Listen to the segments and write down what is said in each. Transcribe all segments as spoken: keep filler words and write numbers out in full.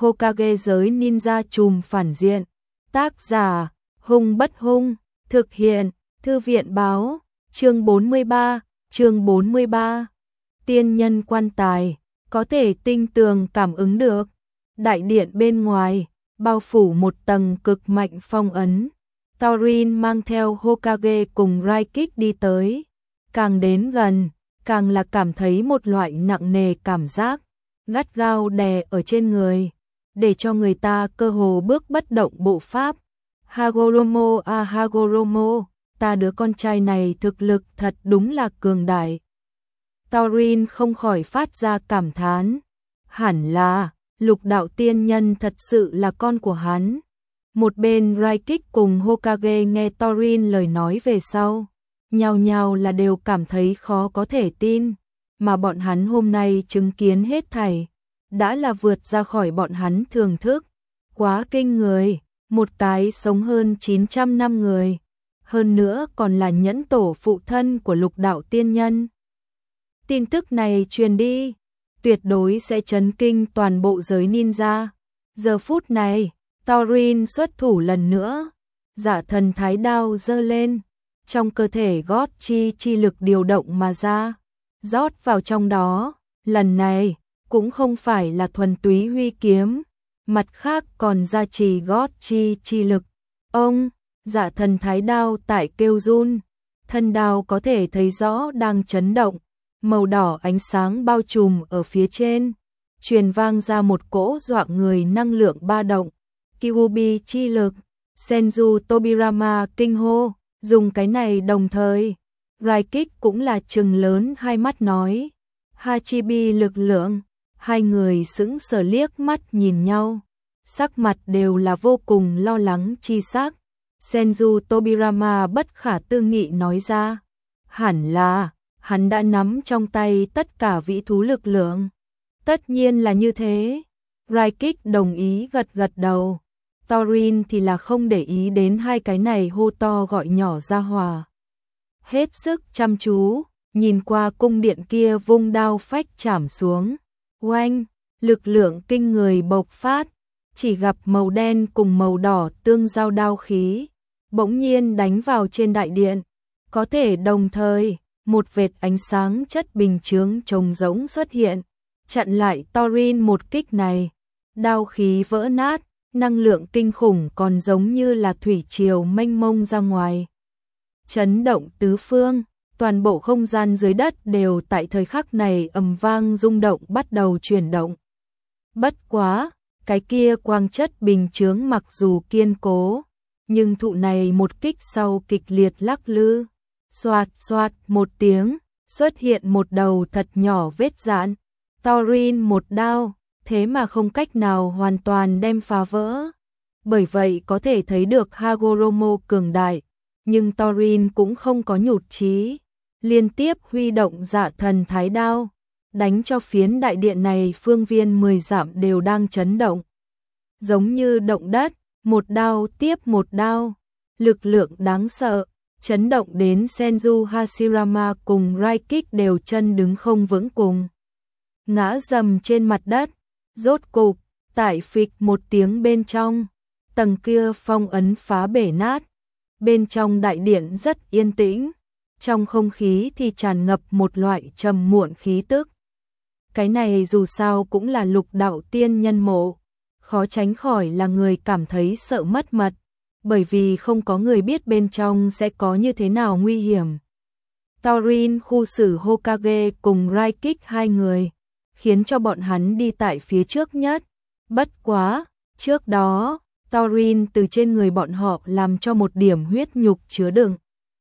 Hokage giới ninja trùm phản diện. Tác giả, Hung Bất Hung, thực hiện, Thư viện báo, chương bốn mươi ba, chương bốn mươi ba. Tiên nhân quan tài, có thể tinh tường cảm ứng được. Đại điện bên ngoài, bao phủ một tầng cực mạnh phong ấn. Taurin mang theo Hokage cùng Raikik đi tới. Càng đến gần, càng là cảm thấy một loại nặng nề cảm giác, gắt gao đè ở trên người, để cho người ta cơ hồ bước bất động bộ pháp. Hagoromo a Hagoromo, ta đứa con trai này thực lực thật đúng là cường đại. Taurin không khỏi phát ra cảm thán. Hẳn là, Lục đạo tiên nhân thật sự là con của hắn. Một bên Raikik cùng Hokage nghe Taurin lời nói về sau, nhao nhao là đều cảm thấy khó có thể tin, mà bọn hắn hôm nay chứng kiến hết thảy, đã là vượt ra khỏi bọn hắn thưởng thức. Quá kinh người, một cái sống hơn chín trăm năm người, hơn nữa còn là nhẫn tổ phụ thân của lục đạo tiên nhân. Tin tức này truyền đi, tuyệt đối sẽ chấn kinh toàn bộ giới ninja. Giờ phút này, Taurin xuất thủ lần nữa, Dạ Thần Thái Đao giơ lên, trong cơ thể gót chi chi lực điều động mà ra, rót vào trong đó. Lần này cũng không phải là thuần túy huy kiếm, mặt khác còn gia trì gót chi chi lực. Ông, Dạ Thần Thái Đao tại kêu run, thân đao có thể thấy rõ đang chấn động, màu đỏ ánh sáng bao trùm ở phía trên, truyền vang ra một cỗ dọa người năng lượng ba động. Kyuubi chi lực, Senju Tobirama kinh hô, dùng cái này đồng thời. Raikik cũng là trừng lớn hai mắt nói, Hachibi lực lượng. Hai người sững sờ liếc mắt nhìn nhau, sắc mặt đều là vô cùng lo lắng chi sắc. Senju Tobirama bất khả tư nghị nói ra, hẳn là hắn đã nắm trong tay tất cả vĩ thú lực lượng. Tất nhiên là như thế. Raikik đồng ý gật gật đầu. Taurin thì là không để ý đến hai cái này hô to gọi nhỏ ra hòa. Hết sức chăm chú, nhìn qua cung điện kia vung đao phách chảm xuống. Oanh, lực lượng kinh người bộc phát, chỉ gặp màu đen cùng màu đỏ tương giao đao khí, bỗng nhiên đánh vào trên đại điện. Có thể đồng thời, một vệt ánh sáng chất bình chướng trống rỗng xuất hiện, chặn lại Taurin một kích này. Đao khí vỡ nát, năng lượng kinh khủng còn giống như là thủy triều mênh mông ra ngoài, chấn động tứ phương. Toàn bộ không gian dưới đất đều tại thời khắc này ầm vang rung động, bắt đầu chuyển động. Bất quá, cái kia quang chất bình chướng mặc dù kiên cố, nhưng thụ này một kích sau kịch liệt lắc lư. Xoạt xoạt một tiếng, xuất hiện một đầu thật nhỏ vết rạn. Taurin một đao, thế mà không cách nào hoàn toàn đem phá vỡ. Bởi vậy có thể thấy được Hagoromo cường đại, nhưng Taurin cũng không có nhụt chí, liên tiếp huy động Dạ Thần Thái Đao, đánh cho phiến đại điện này phương viên mười dặm đều đang chấn động. Giống như động đất, một đao tiếp một đao, lực lượng đáng sợ, chấn động đến Senju Hashirama cùng Raikik đều chân đứng không vững, cùng ngã dầm trên mặt đất. Rốt cục, tại phịch một tiếng bên trong, tầng kia phong ấn phá bể nát. Bên trong đại điện rất yên tĩnh, trong không khí thì tràn ngập một loại trầm muộn khí tức. Cái này dù sao cũng là lục đạo tiên nhân mộ, khó tránh khỏi là người cảm thấy sợ mất mật, bởi vì không có người biết bên trong sẽ có như thế nào nguy hiểm. Taurin khu xử Hokage cùng Raikik hai người, khiến cho bọn hắn đi tại phía trước nhất. Bất quá, trước đó, Taurin từ trên người bọn họ làm cho một điểm huyết nhục chứa đựng.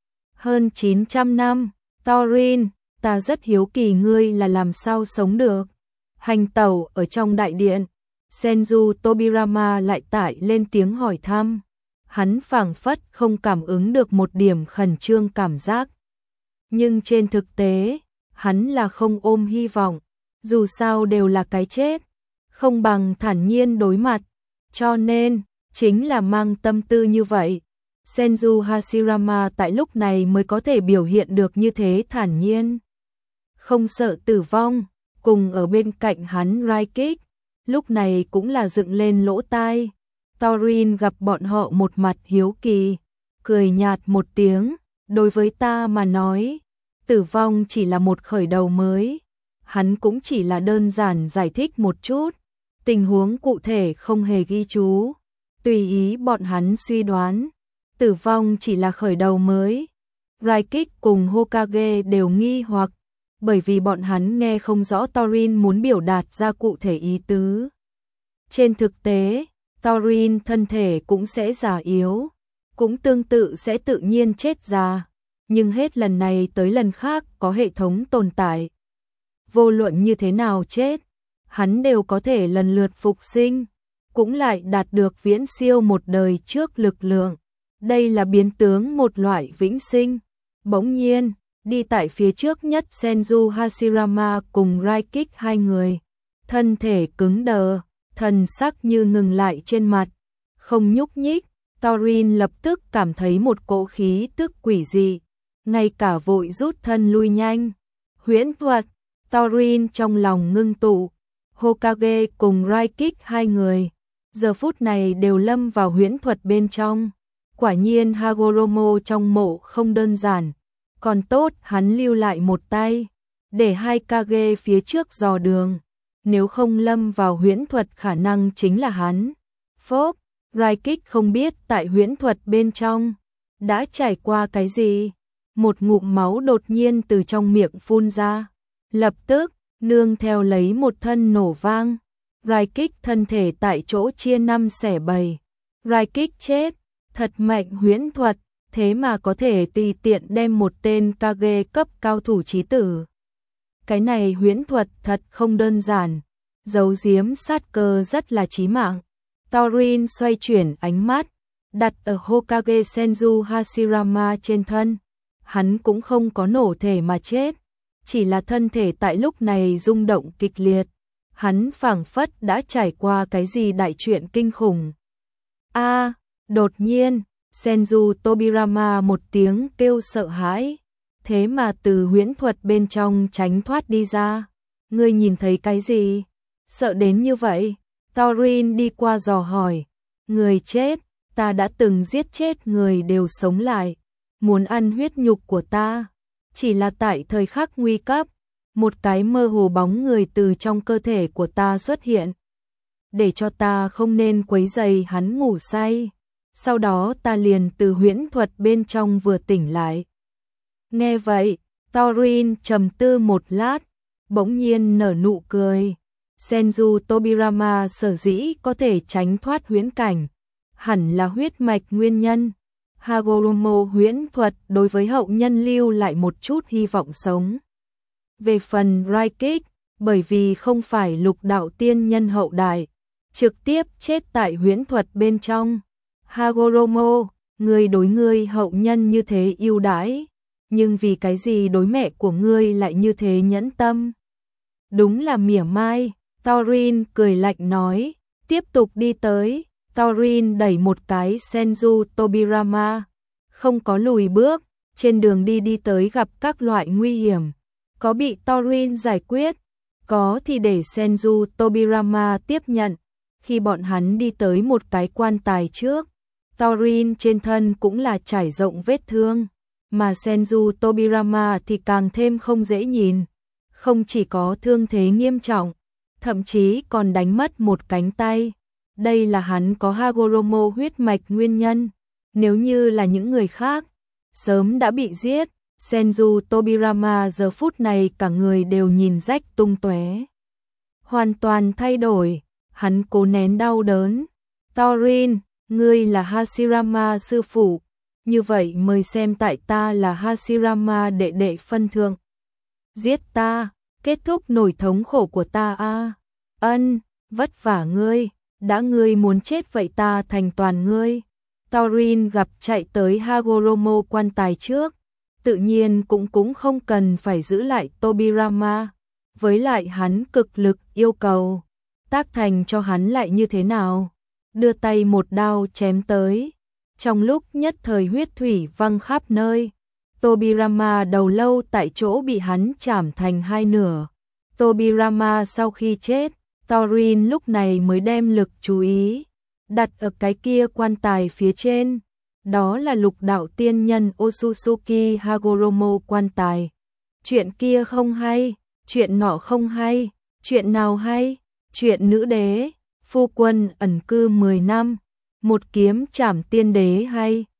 Hơn chín trăm năm, Taurin, ta rất hiếu kỳ ngươi là làm sao sống được. Hành tẩu ở trong đại điện, Senju Tobirama lại tải lên tiếng hỏi thăm. Hắn phảng phất không cảm ứng được một điểm khẩn trương cảm giác. Nhưng trên thực tế, hắn là không ôm hy vọng, dù sao đều là cái chết, không bằng thản nhiên đối mặt, cho nên, chính là mang tâm tư như vậy. Senju Hashirama tại lúc này mới có thể biểu hiện được như thế thản nhiên, không sợ tử vong. Cùng ở bên cạnh hắn Raikik, lúc này cũng là dựng lên lỗ tai. Thorin gặp bọn họ một mặt hiếu kỳ, cười nhạt một tiếng, đối với ta mà nói, tử vong chỉ là một khởi đầu mới. Hắn cũng chỉ là đơn giản giải thích một chút, tình huống cụ thể không hề ghi chú, tùy ý bọn hắn suy đoán. Tử vong chỉ là khởi đầu mới. Raikik cùng Hokage đều nghi hoặc, bởi vì bọn hắn nghe không rõ Thorin muốn biểu đạt ra cụ thể ý tứ. Trên thực tế, Thorin thân thể cũng sẽ già yếu, cũng tương tự sẽ tự nhiên chết già, nhưng hết lần này tới lần khác có hệ thống tồn tại. Vô luận như thế nào chết, hắn đều có thể lần lượt phục sinh, cũng lại đạt được viễn siêu một đời trước lực lượng. Đây là biến tướng một loại vĩnh sinh. Bỗng nhiên, đi tại phía trước nhất Senju Hashirama cùng Raikik hai người, thân thể cứng đờ, thần sắc như ngừng lại trên mặt, không nhúc nhích. Thorin lập tức cảm thấy một cỗ khí tức quỷ dị, ngay cả vội rút thân lui nhanh. Huyễn thuật. Thorin trong lòng ngưng tụ, Hokage cùng Raikik hai người, giờ phút này đều lâm vào huyễn thuật bên trong. Quả nhiên Hagoromo trong mộ không đơn giản, còn tốt hắn lưu lại một tay, để hai Kage phía trước dò đường, nếu không lâm vào huyễn thuật khả năng chính là hắn. Phốp, Raikik không biết tại huyễn thuật bên trong, đã trải qua cái gì, một ngụm máu đột nhiên từ trong miệng phun ra, lập tức, nương theo lấy một thân nổ vang, Raikik thân thể tại chỗ chia năm xẻ bảy. Raikik chết, thật mạnh huyễn thuật, thế mà có thể tùy tiện đem một tên Kage cấp cao thủ chí tử. Cái này huyễn thuật thật không đơn giản, giấu giếm sát cơ rất là chí mạng. Thorin xoay chuyển ánh mắt, đặt ở Hokage Senju Hashirama trên thân. Hắn cũng không có nổ thể mà chết, chỉ là thân thể tại lúc này rung động kịch liệt. Hắn phảng phất đã trải qua cái gì đại chuyện kinh khủng. A, à, đột nhiên, Senju Tobirama một tiếng kêu sợ hãi, thế mà từ huyễn thuật bên trong tránh thoát đi ra. Ngươi nhìn thấy cái gì? Sợ đến như vậy? Thorin đi qua dò hỏi. Người chết, ta đã từng giết chết người đều sống lại, muốn ăn huyết nhục của ta. Chỉ là tại thời khắc nguy cấp, một cái mơ hồ bóng người từ trong cơ thể của ta xuất hiện, để cho ta không nên quấy rầy hắn ngủ say. Sau đó ta liền từ huyễn thuật bên trong vừa tỉnh lại. Nghe vậy, Thorin trầm tư một lát, bỗng nhiên nở nụ cười. Senju Tobirama sở dĩ có thể tránh thoát huyễn cảnh, hẳn là huyết mạch nguyên nhân. Hagoromo huyễn thuật đối với hậu nhân lưu lại một chút hy vọng sống. Về phần Raikik, bởi vì không phải lục đạo tiên nhân hậu đại, trực tiếp chết tại huyễn thuật bên trong. Hagoromo, ngươi đối ngươi hậu nhân như thế yêu đãi, nhưng vì cái gì đối mẹ của ngươi lại như thế nhẫn tâm? Đúng là mỉa mai. Thorin cười lạnh nói, tiếp tục đi tới. Thorin đẩy một cái Senju Tobirama, không có lùi bước, trên đường đi đi tới gặp các loại nguy hiểm, có bị Thorin giải quyết, có thì để Senju Tobirama tiếp nhận. Khi bọn hắn đi tới một cái quan tài trước, Thorin trên thân cũng là trải rộng vết thương, mà Senju Tobirama thì càng thêm không dễ nhìn, không chỉ có thương thế nghiêm trọng, thậm chí còn đánh mất một cánh tay. Đây là hắn có Hagoromo huyết mạch nguyên nhân, nếu như là những người khác, sớm đã bị giết. Senju Tobirama giờ phút này cả người đều nhìn rách tung tóe, hoàn toàn thay đổi, hắn cố nén đau đớn. Thorin, ngươi là Hashirama sư phụ, như vậy mời xem tại ta là Hashirama đệ đệ phân thượng. Giết ta, kết thúc nỗi thống khổ của ta a. À. Ân, vất vả ngươi, đã ngươi muốn chết vậy ta thành toàn ngươi. Thorin gặp chạy tới Hagoromo quan tài trước, tự nhiên cũng cũng không cần phải giữ lại Tobirama, với lại hắn cực lực yêu cầu, tác thành cho hắn lại như thế nào? Đưa tay một đao chém tới, trong lúc nhất thời huyết thủy văng khắp nơi. Tobirama đầu lâu tại chỗ bị hắn chảm thành hai nửa. Tobirama sau khi chết, Thorin lúc này mới đem lực chú ý đặt ở cái kia quan tài phía trên. Đó là lục đạo tiên nhân Otsutsuki Hagoromo quan tài. Chuyện kia không hay, chuyện nọ không hay, chuyện nào hay? Chuyện nữ đế, phu quân ẩn cư mười năm, một kiếm trảm tiên đế hay?